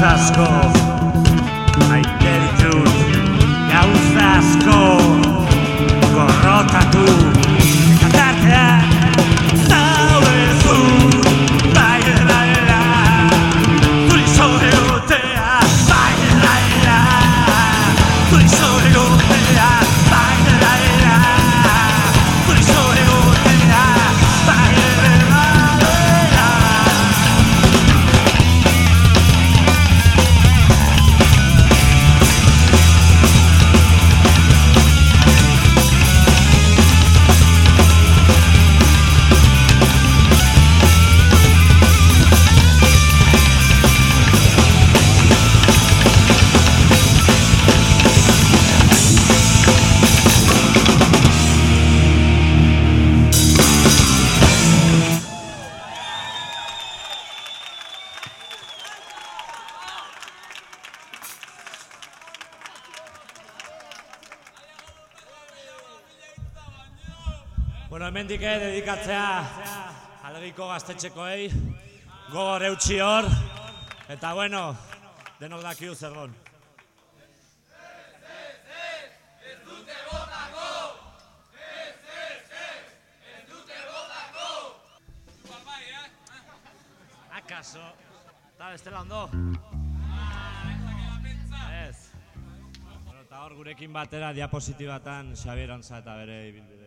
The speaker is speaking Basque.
asko, maite ditut gauza asko, gorrotatu eta tartean zaudezu, baila, zuri zore gotea, baila, zuri zore gotea, baila, zuri zore gotea, baila. Bueno, hemendik dedikatzea Alegiko gaztetxekoei, gogor eutxi hor, eta bueno, denok dakiu zer gon. Ez dute botako! Ez dute botako! Papai, Akaso, eta bestela ondo? Ez. Bueno, eta hor gurekin batera diapositibatan Xabier Onza eta bere ibilbide.